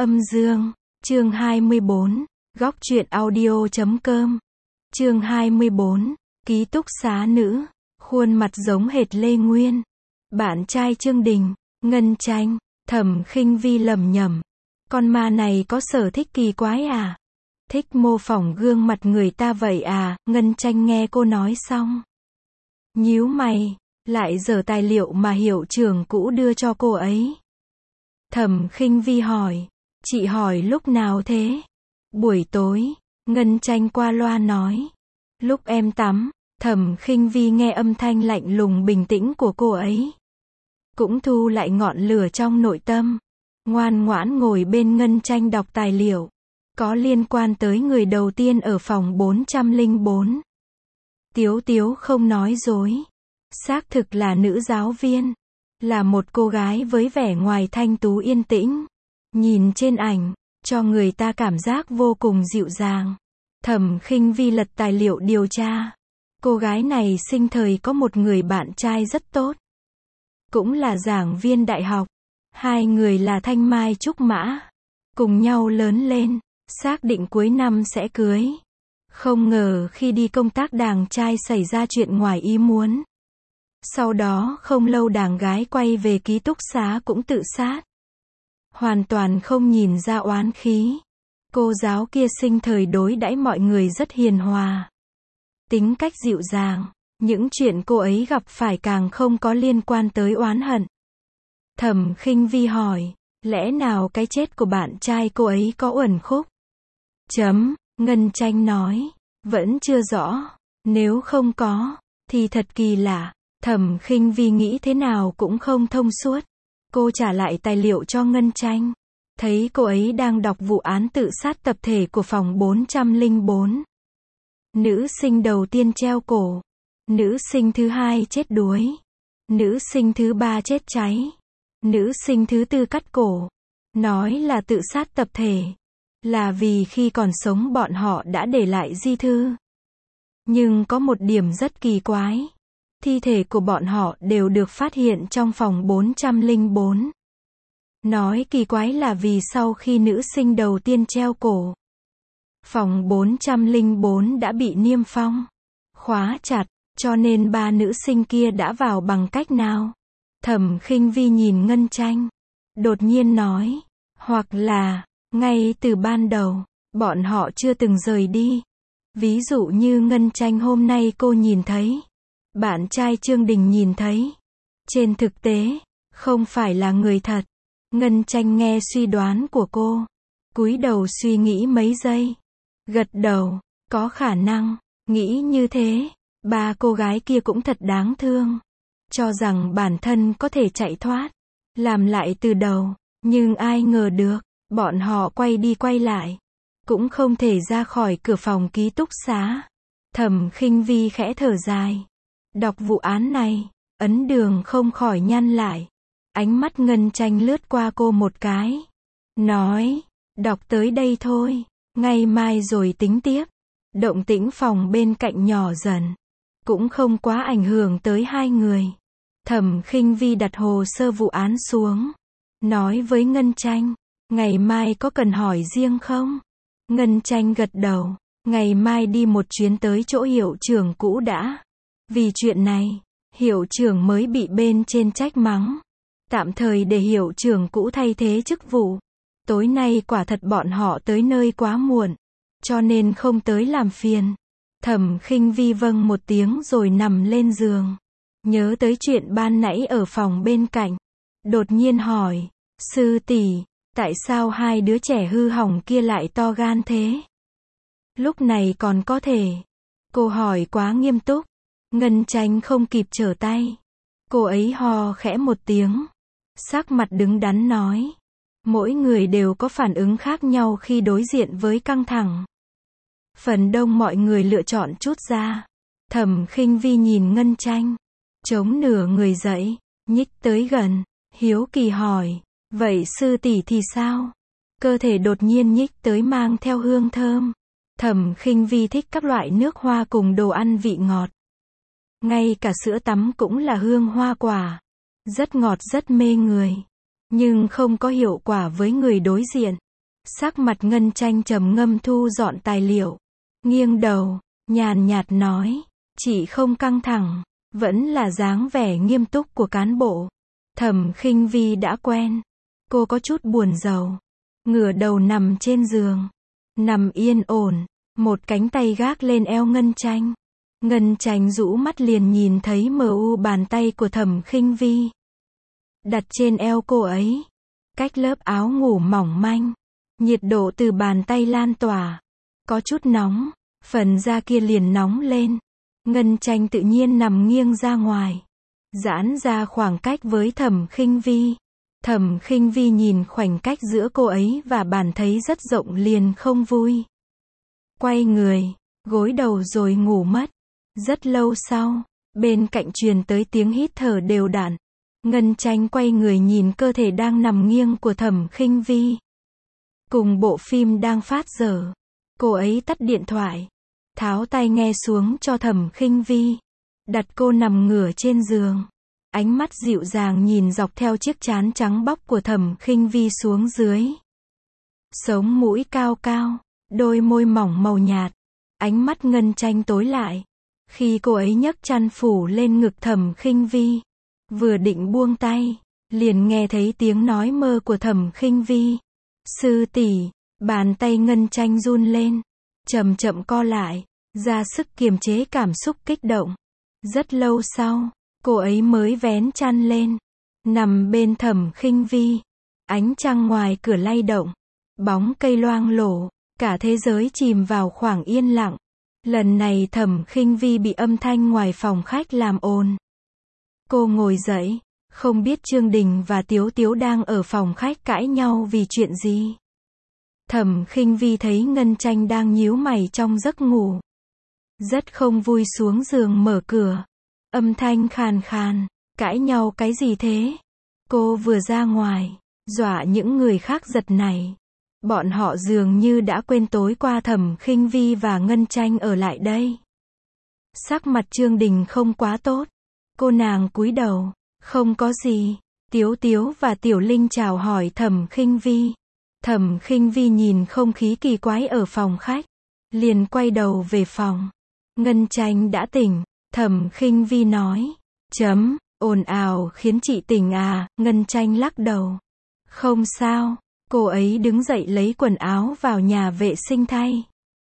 Âm dương, chương 24, góc truyện audio.com, chương 24, ký túc xá nữ, khuôn mặt giống hệt Lê Nguyên, bạn trai Trương Đình, Ngân Tranh, Thẩm Khinh Vi lẩm nhẩm, con ma này có sở thích kỳ quái à? Thích mô phỏng gương mặt người ta vậy à? Ngân Tranh nghe cô nói xong, nhíu mày, lại giở tài liệu mà hiệu trưởng cũ đưa cho cô ấy. Thẩm Khinh Vi hỏi, chị hỏi lúc nào thế? Buổi tối, Ngân Tranh qua loa nói. Lúc em tắm. Thẩm Khinh Vi nghe âm thanh lạnh lùng bình tĩnh của cô ấy, cũng thu lại ngọn lửa trong nội tâm, ngoan ngoãn ngồi bên Ngân Tranh đọc tài liệu, có liên quan tới người đầu tiên ở phòng 404. Tiếu Tiếu không nói dối, xác thực là nữ giáo viên, là một cô gái với vẻ ngoài thanh tú yên tĩnh, nhìn trên ảnh, cho người ta cảm giác vô cùng dịu dàng. Thẩm Khinh Vi lật tài liệu điều tra. Cô gái này sinh thời có một người bạn trai rất tốt, cũng là giảng viên đại học. Hai người là thanh mai trúc mã, cùng nhau lớn lên, xác định cuối năm sẽ cưới. Không ngờ khi đi công tác đàng trai xảy ra chuyện ngoài ý muốn. Sau đó không lâu đàng gái quay về ký túc xá cũng tự sát. Hoàn toàn không nhìn ra oán khí. Cô giáo kia sinh thời đối đãi mọi người rất hiền hòa, tính cách dịu dàng, những chuyện cô ấy gặp phải càng không có liên quan tới oán hận. Thẩm Khinh Vi hỏi, lẽ nào cái chết của bạn trai cô ấy có uẩn khúc? Ngân Tranh nói, vẫn chưa rõ, nếu không có, thì thật kỳ lạ. Thẩm Khinh Vi nghĩ thế nào cũng không thông suốt. Cô trả lại tài liệu cho Ngân Tranh, thấy cô ấy đang đọc vụ án tự sát tập thể của phòng 404. Nữ sinh đầu tiên treo cổ, nữ sinh thứ hai chết đuối, nữ sinh thứ ba chết cháy, nữ sinh thứ tư cắt cổ. Nói là tự sát tập thể, là vì khi còn sống bọn họ đã để lại di thư. Nhưng có một điểm rất kỳ quái, thi thể của bọn họ đều được phát hiện trong phòng 404. Nói kỳ quái là vì sau khi nữ sinh đầu tiên treo cổ, phòng 404 đã bị niêm phong, khóa chặt, cho nên ba nữ sinh kia đã vào bằng cách nào? Thẩm Khinh Vi nhìn Ngân Tranh, đột nhiên nói, hoặc là, ngay từ ban đầu, bọn họ chưa từng rời đi. Ví dụ như Ngân Tranh hôm nay cô nhìn thấy, bạn trai Trương Đình nhìn thấy. Trên thực tế, không phải là người thật. Ngân Tranh nghe suy đoán của cô, cúi đầu suy nghĩ mấy giây, gật đầu, có khả năng, nghĩ như thế. Ba cô gái kia cũng thật đáng thương, cho rằng bản thân có thể chạy thoát, làm lại từ đầu, nhưng ai ngờ được, bọn họ quay đi quay lại, cũng không thể ra khỏi cửa phòng ký túc xá. Thẩm Khinh Vi khẽ thở dài, đọc vụ án này, ấn đường không khỏi nhăn lại. Ánh mắt Ngân Tranh lướt qua cô một cái, nói, đọc tới đây thôi, ngày mai rồi tính tiếp. Động tĩnh phòng bên cạnh nhỏ dần, cũng không quá ảnh hưởng tới hai người. Thẩm Khinh Vi đặt hồ sơ vụ án xuống, nói với Ngân Tranh, ngày mai có cần hỏi riêng không? Ngân Tranh gật đầu, ngày mai đi một chuyến tới chỗ hiệu trưởng cũ đã. Vì chuyện này, hiệu trưởng mới bị bên trên trách mắng, tạm thời để hiệu trưởng cũ thay thế chức vụ. Tối nay quả thật bọn họ tới nơi quá muộn, cho nên không tới làm phiền. Thẩm Khinh Vi vâng một tiếng rồi nằm lên giường, nhớ tới chuyện ban nãy ở phòng bên cạnh, đột nhiên hỏi, sư tỷ, tại sao hai đứa trẻ hư hỏng kia lại to gan thế? Lúc này còn có thể. Cô hỏi quá nghiêm túc. Ngân Tranh không kịp trở tay, cô ấy ho khẽ một tiếng, sắc mặt đứng đắn nói, mỗi người đều có phản ứng khác nhau khi đối diện với căng thẳng. Phần đông mọi người lựa chọn trút ra. Thẩm Khinh Vi nhìn Ngân Tranh, chống nửa người dậy, nhích tới gần, hiếu kỳ hỏi, vậy sư tỷ thì sao? Cơ thể đột nhiên nhích tới mang theo hương thơm. Thẩm Khinh Vi thích các loại nước hoa cùng đồ ăn vị ngọt. Ngay cả sữa tắm cũng là hương hoa quả. Rất ngọt rất mê người. Nhưng không có hiệu quả với người đối diện. Sắc mặt Ngân Tranh trầm ngâm thu dọn tài liệu. Nghiêng đầu, nhàn nhạt nói. Chị không căng thẳng. Vẫn là dáng vẻ nghiêm túc của cán bộ. Thẩm Khinh Vi đã quen. Cô có chút buồn rầu. Ngửa đầu nằm trên giường. Nằm yên ổn. Một cánh tay gác lên eo Ngân Tranh. Ngân Tranh rũ mắt liền nhìn thấy mờ u bàn tay của Thẩm Khinh Vi. Đặt trên eo cô ấy. Cách lớp áo ngủ mỏng manh. Nhiệt độ từ bàn tay lan tỏa. Có chút nóng. Phần da kia liền nóng lên. Ngân Tranh tự nhiên nằm nghiêng ra ngoài. Giãn ra khoảng cách với Thẩm Khinh Vi. Thẩm Khinh Vi nhìn khoảnh cách giữa cô ấy và bàn thấy rất rộng liền không vui. Quay người, gối đầu rồi ngủ mất. Rất lâu sau, bên cạnh truyền tới tiếng hít thở đều đặn. Ngân Tranh quay người nhìn cơ thể đang nằm nghiêng của Thẩm Khinh Vi. Cùng bộ phim đang phát dở. Cô ấy tắt điện thoại. Tháo tai nghe xuống cho Thẩm Khinh Vi. Đặt cô nằm ngửa trên giường. Ánh mắt dịu dàng nhìn dọc theo chiếc trán trắng bóc của Thẩm Khinh Vi xuống dưới. Sống mũi cao cao, đôi môi mỏng màu nhạt. Ánh mắt Ngân Tranh tối lại. Khi cô ấy nhấc chăn phủ lên ngực Thẩm Khinh Vi. Vừa định buông tay, liền nghe thấy tiếng nói mơ của Thẩm Khinh Vi. Sư tỷ, bàn tay Ngân Tranh run lên. Chậm chậm co lại, ra sức kiềm chế cảm xúc kích động. Rất lâu sau, cô ấy mới vén chăn lên. Nằm bên Thẩm Khinh Vi. Ánh trăng ngoài cửa lay động. Bóng cây loang lổ. Cả thế giới chìm vào khoảng yên lặng. Lần này Thẩm Khinh Vi bị âm thanh ngoài phòng khách làm ồn. Cô ngồi dậy. Không biết Trương Đình và Tiếu Tiếu đang ở phòng khách cãi nhau vì chuyện gì. Thẩm Khinh Vi thấy Ngân Tranh đang nhíu mày trong giấc ngủ. Rất không vui xuống giường mở cửa. Âm thanh khàn khàn. Cãi nhau cái gì thế? Cô vừa ra ngoài. Dọa những người khác giật nảy. Bọn họ dường như đã quên tối qua Thẩm Khinh Vi và Ngân Tranh ở lại đây. Sắc mặt Trương Đình không quá tốt. Cô nàng cúi đầu. Không có gì. Tiếu Tiếu và Tiểu Linh chào hỏi Thẩm Khinh Vi. Thẩm Khinh Vi nhìn không khí kỳ quái ở phòng khách. Liền quay đầu về phòng. Ngân Tranh đã tỉnh. Thẩm Khinh Vi nói. Ồn ào khiến chị tỉnh à? Ngân Tranh lắc đầu. Không sao. Cô ấy đứng dậy lấy quần áo vào nhà vệ sinh thay.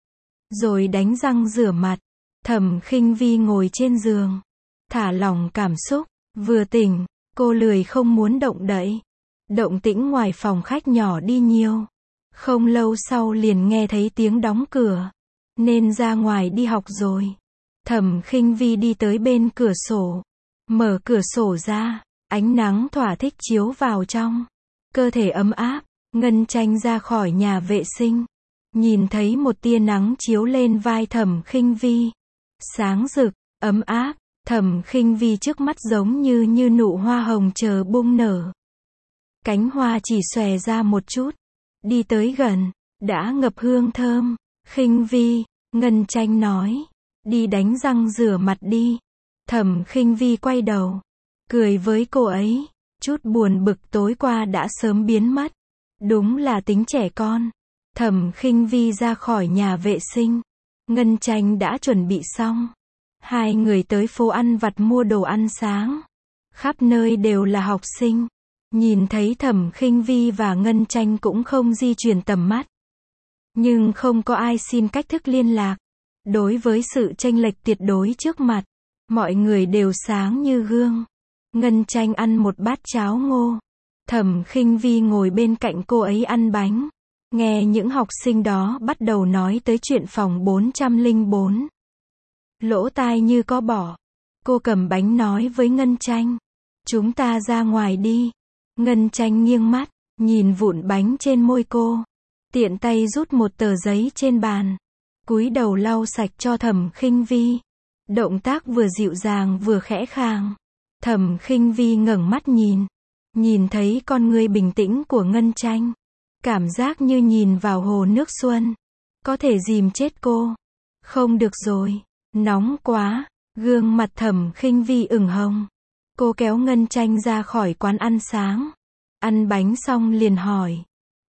Rồi đánh răng rửa mặt. Thẩm Khinh Vi ngồi trên giường. Thả lỏng cảm xúc. Vừa tỉnh, cô lười không muốn động đậy. Động tĩnh ngoài phòng khách nhỏ đi nhiều. Không lâu sau liền nghe thấy tiếng đóng cửa. Nên ra ngoài đi học rồi. Thẩm Khinh Vi đi tới bên cửa sổ. Mở cửa sổ ra. Ánh nắng thỏa thích chiếu vào trong. Cơ thể ấm áp. Ngân Tranh ra khỏi nhà vệ sinh. Nhìn thấy một tia nắng chiếu lên vai Thẩm Khinh Vi. Sáng rực, ấm áp. Thẩm Khinh Vi trước mắt giống như nụ hoa hồng chờ bung nở. Cánh hoa chỉ xòe ra một chút. Đi tới gần, đã ngập hương thơm. Khinh Vi, Ngân Tranh nói. Đi đánh răng rửa mặt đi. Thẩm Khinh Vi quay đầu. Cười với cô ấy. Chút buồn bực tối qua đã sớm biến mất. Đúng là tính trẻ con. Thẩm Khinh Vi ra khỏi nhà vệ sinh. Ngân Tranh đã chuẩn bị xong. Hai người tới phố ăn vặt mua đồ ăn sáng. Khắp nơi đều là học sinh. Nhìn thấy Thẩm Khinh Vi và Ngân Tranh cũng không di chuyển tầm mắt. Nhưng không có ai xin cách thức liên lạc. Đối với sự chênh lệch tuyệt đối trước mặt, mọi người đều sáng như gương. Ngân Tranh ăn một bát cháo ngô. Thẩm Khinh Vi ngồi bên cạnh cô ấy ăn bánh. Nghe những học sinh đó bắt đầu nói tới chuyện phòng 404. Lỗ tai như có bỏ. Cô cầm bánh nói với Ngân Tranh. Chúng ta ra ngoài đi. Ngân Tranh nghiêng mắt, nhìn vụn bánh trên môi cô. Tiện tay rút một tờ giấy trên bàn. Cúi đầu lau sạch cho Thẩm Khinh Vi. Động tác vừa dịu dàng vừa khẽ khàng. Thẩm Khinh Vi ngẩng mắt nhìn. Nhìn thấy con ngươi bình tĩnh của Ngân Tranh. Cảm giác như nhìn vào hồ nước xuân. Có thể dìm chết cô. Không được rồi. Nóng quá. Gương mặt Thẩm Khinh Vi ửng hồng. Cô kéo Ngân Tranh ra khỏi quán ăn sáng. Ăn bánh xong liền hỏi.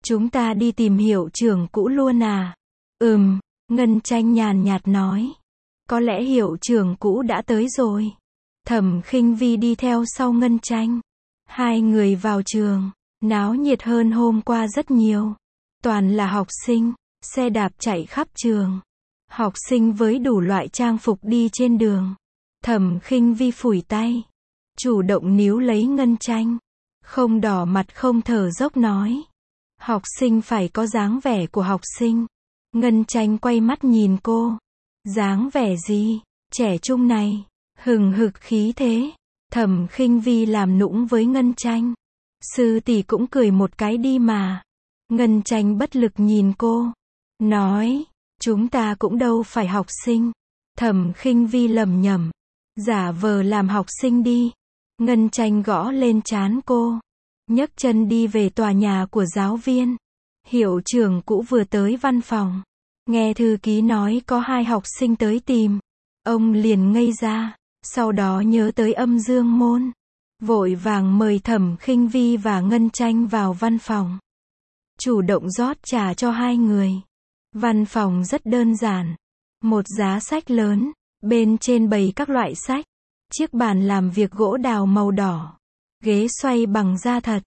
Chúng ta đi tìm hiệu trưởng cũ luôn à? Ngân Tranh nhàn nhạt nói. Có lẽ hiệu trưởng cũ đã tới rồi. Thẩm Khinh Vi đi theo sau Ngân Tranh. Hai người vào trường, náo nhiệt hơn hôm qua rất nhiều. Toàn là học sinh, xe đạp chạy khắp trường. Học sinh với đủ loại trang phục đi trên đường. Thẩm Khinh Vi phủi tay, chủ động níu lấy Ngân Tranh. Không đỏ mặt không thở dốc nói. Học sinh phải có dáng vẻ của học sinh. Ngân Tranh quay mắt nhìn cô. Dáng vẻ gì? Trẻ trung này, hừng hực khí thế. Thẩm Khinh Vi làm nũng với Ngân Tranh. Sư tỷ cũng cười một cái đi mà. Ngân Tranh bất lực nhìn cô. Nói, chúng ta cũng đâu phải học sinh. Thẩm Khinh Vi lẩm nhẩm. Giả vờ làm học sinh đi. Ngân Tranh gõ lên trán cô. Nhấc chân đi về tòa nhà của giáo viên. Hiệu trưởng cũ vừa tới văn phòng. Nghe thư ký nói có 2 học sinh tới tìm. Ông liền ngây ra. Sau đó nhớ tới Âm Dương Môn. Vội vàng mời Thẩm Khinh Vi và Ngân Tranh vào văn phòng. Chủ động rót trà cho 2 người. Văn phòng rất đơn giản. Một giá sách lớn. Bên trên bày các loại sách. Chiếc bàn làm việc gỗ đào màu đỏ. Ghế xoay bằng da thật.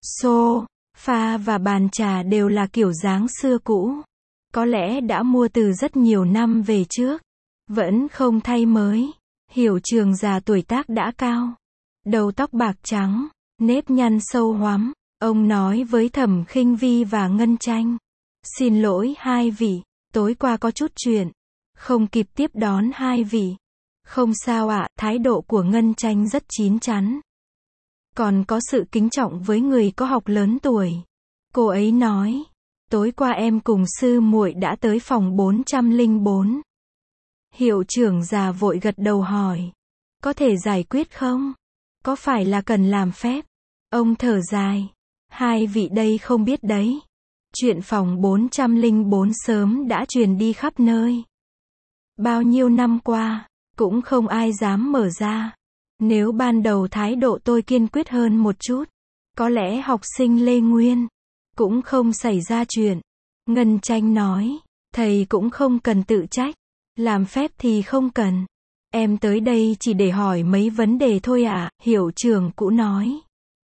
Sofa và bàn trà đều là kiểu dáng xưa cũ. Có lẽ đã mua từ rất nhiều năm về trước. Vẫn không thay mới. Hiệu trưởng già tuổi tác đã cao. Đầu tóc bạc trắng. Nếp nhăn sâu hoắm. Ông nói với Thẩm Khinh Vi và Ngân Tranh. Xin lỗi 2 vị. Tối qua có chút chuyện. Không kịp tiếp đón 2 vị. Không sao ạ. Thái độ của Ngân Tranh rất chín chắn. Còn có sự kính trọng với người có học lớn tuổi. Cô ấy nói. Tối qua em cùng sư muội đã tới phòng 404. Hiệu trưởng già vội gật đầu hỏi. Có thể giải quyết không? Có phải là cần làm phép? Ông thở dài. 2 vị đây không biết đấy. Chuyện phòng 404 sớm đã truyền đi khắp nơi. Bao nhiêu năm qua, cũng không ai dám mở ra. Nếu ban đầu thái độ tôi kiên quyết hơn một chút, có lẽ học sinh Lê Nguyên cũng không xảy ra chuyện. Ngân Tranh nói, thầy cũng không cần tự trách. Làm phép thì không cần. Em tới đây chỉ để hỏi mấy vấn đề thôi ạ, hiệu trưởng cũ nói.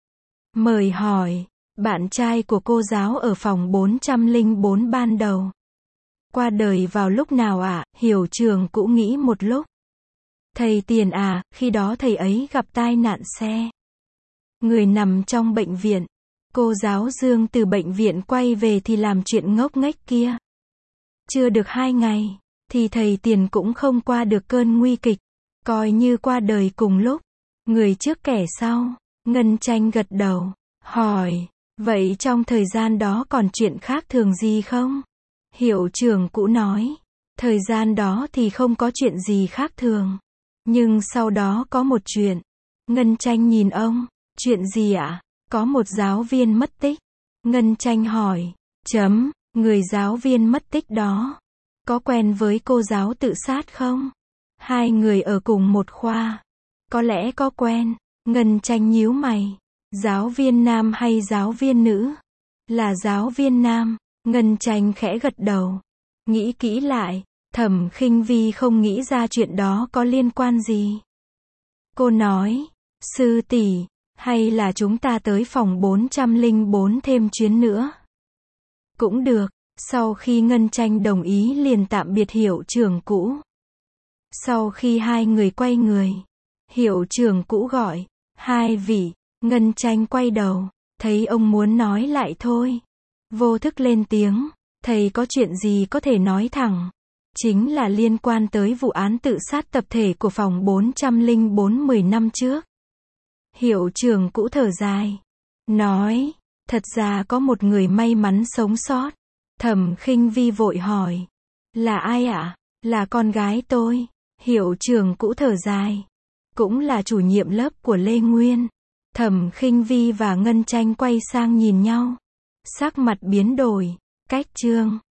Mời hỏi, bạn trai của cô giáo ở phòng 404 ban đầu. Qua đời vào lúc nào ạ? Hiệu trưởng cũ nghĩ một lúc. Thầy Tiền à, khi đó thầy ấy gặp tai nạn xe. Người nằm trong bệnh viện. Cô giáo Dương từ bệnh viện quay về thì làm chuyện ngốc nghếch kia. Chưa được 2 ngày, thì thầy Tiền cũng không qua được cơn nguy kịch. Coi như qua đời cùng lúc. Người trước kẻ sau. Ngân Tranh gật đầu. Hỏi, vậy trong thời gian đó còn chuyện khác thường gì không? Hiệu trưởng cũ nói. Thời gian đó thì không có chuyện gì khác thường. Nhưng sau đó có một chuyện. Ngân Tranh nhìn ông. Chuyện gì ạ? Có một giáo viên mất tích. Ngân Tranh hỏi. Người giáo viên mất tích đó. Có quen với cô giáo tự sát không? 2 người ở cùng một khoa. Có lẽ có quen. Ngân Tranh nhíu mày. Giáo viên nam hay giáo viên nữ? Là giáo viên nam. Ngân Tranh khẽ gật đầu. Nghĩ kỹ lại. Thẩm Khinh Vi không nghĩ ra chuyện đó có liên quan gì. Cô nói. Sư tỷ, hay là chúng ta tới phòng 404 thêm chuyến nữa? Cũng được. Sau khi Ngân Tranh đồng ý liền tạm biệt hiệu trưởng cũ. Sau khi 2 người quay người, hiệu trưởng cũ gọi. 2 vị. Ngân Tranh quay đầu. Thấy ông muốn nói lại thôi. Vô thức lên tiếng. Thầy có chuyện gì có thể nói thẳng. Chính là liên quan tới vụ án tự sát tập thể của phòng 404 10 năm trước. Hiệu trưởng cũ thở dài. Nói. Thật ra có một người may mắn sống sót. Thẩm Khinh Vi vội hỏi. Là ai ạ? Là con gái tôi. Hiệu trưởng cũ thở dài. Cũng là chủ nhiệm lớp của Lê Nguyên. Thẩm Khinh Vi và Ngân Tranh quay sang nhìn nhau. Sắc mặt biến đổi. Cách chương